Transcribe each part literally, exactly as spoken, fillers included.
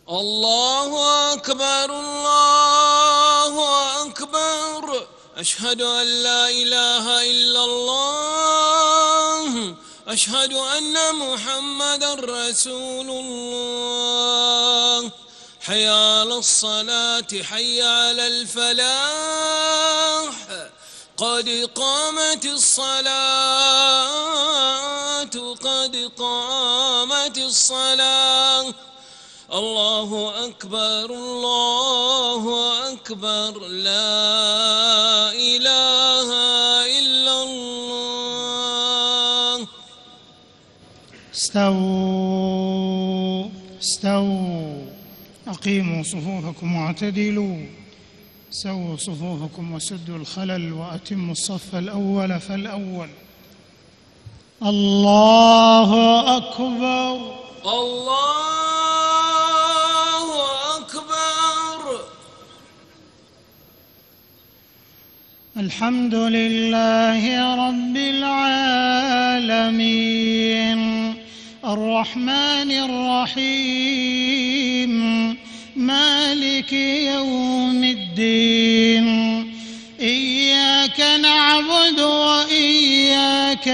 الله أكبر الله أكبر أشهد أن لا إله إلا الله أشهد أن محمدا رسول الله حي على الصلاة حي على الفلاح قد قامت الصلاة قد قامت الصلاة الله أكبر الله أكبر لا إله إلا الله. استووا استووا أقيموا صفوفكم واعتدلوا سووا صفوفكم وسدوا الخلل وأتموا الصف الأول فالأول. الله أكبر الله أكبر. الحمد لله رب العالمين الرحمن الرحيم مالك يوم الدين إياك نعبد وإياك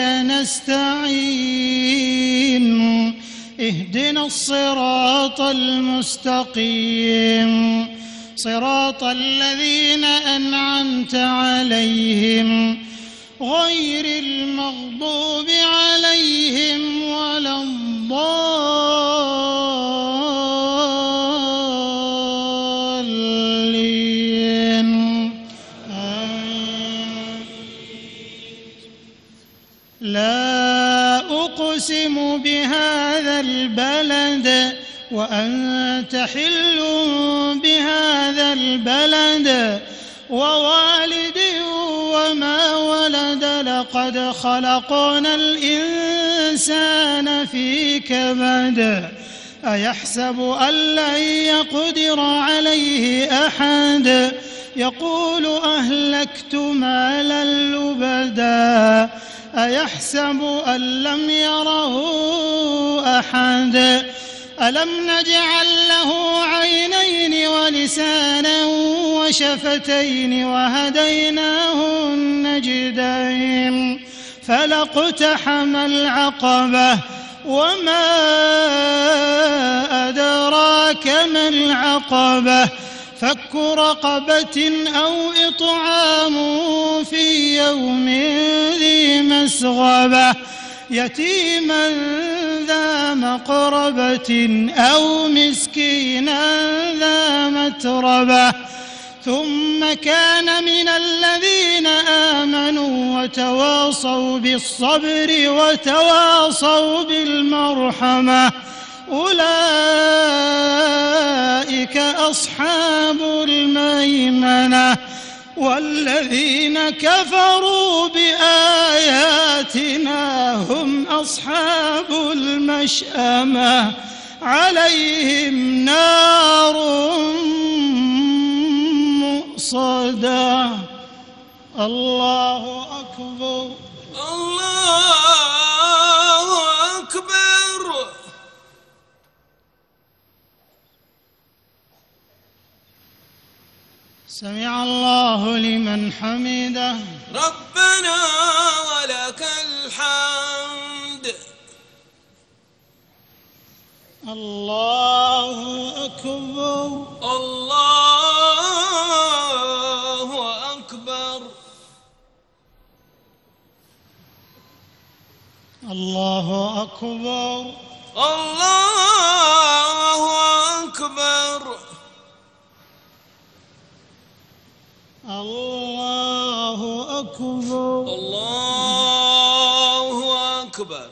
نستعين اهدنا الصراط المستقيم صراط الذين أنعمت عليهم غير المغضوب عليهم ولا الضالين. لا أقسم بهذا البلد وأنت حل بهذا البلد ووالد وما ولد لقد خلقنا الإنسان في كبد أيحسب أن لن يقدر عليه أحد يقول أهلكت مالا لبدا أيحسب أن لم يره أحد ألم نجعل له عينين ولسانا وشفتين وهديناه النجدين فلاقتحم العقبة وما أدراك ما العقبة فك رقبة أو إطعام في يوم ذي مسغبة يتيما ذا مقربة أو مسكينا ذا متربة ثم كان من الذين آمنوا وتواصوا بالصبر وتواصوا بالمرحمة أولئك أصحاب الميمنة والذين كفروا بآياتنا هم أصحاب المشأمة عليهم نار مؤصدة. الله أكبر الله أكبر. سمع الله لمن حمده ربنا ولك الحمد. الله أكبر الله أكبر. الله أكبر الله أكبر. الله أكبر الله أكبر.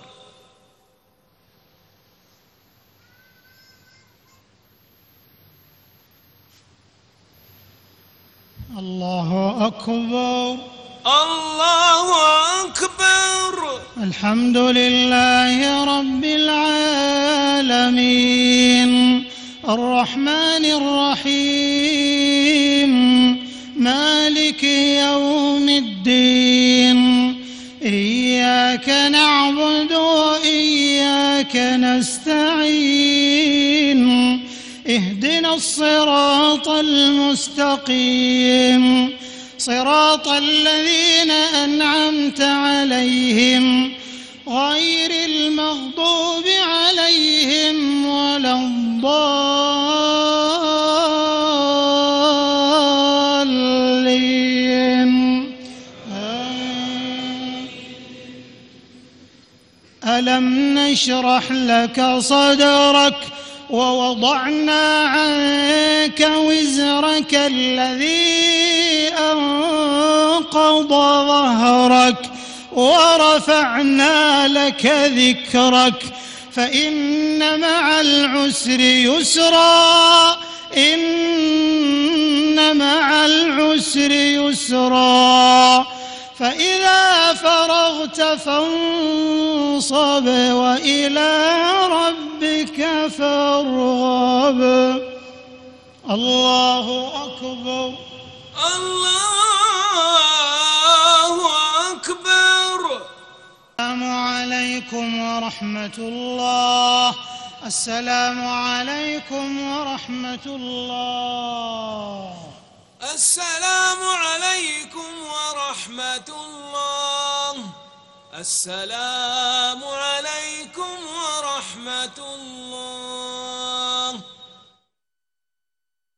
الله أكبر الله أكبر. الحمد لله رب العالمين الرحمن الرحيم مالك يوم الدين إياك نعبد وإياك نستعين اهدنا الصراط المستقيم صراط الذين أنعمت عليهم غير المغضوب عليهم ولا الضالين. ألم نشرح لك صدرك ووضعنا عنك وزرك الذي أنقض ظهرك ورفعنا لك ذكرك فإن مع العسر يسرا إن مع العسر يسرا فإذا فرغت فانصب وإلى ربك فارغب. الله أكبر. الله أكبر. السلام عليكم ورحمة الله. السلام عليكم ورحمة الله. السلام عليكم ورحمة الله. السلام عليكم ورحمة الله.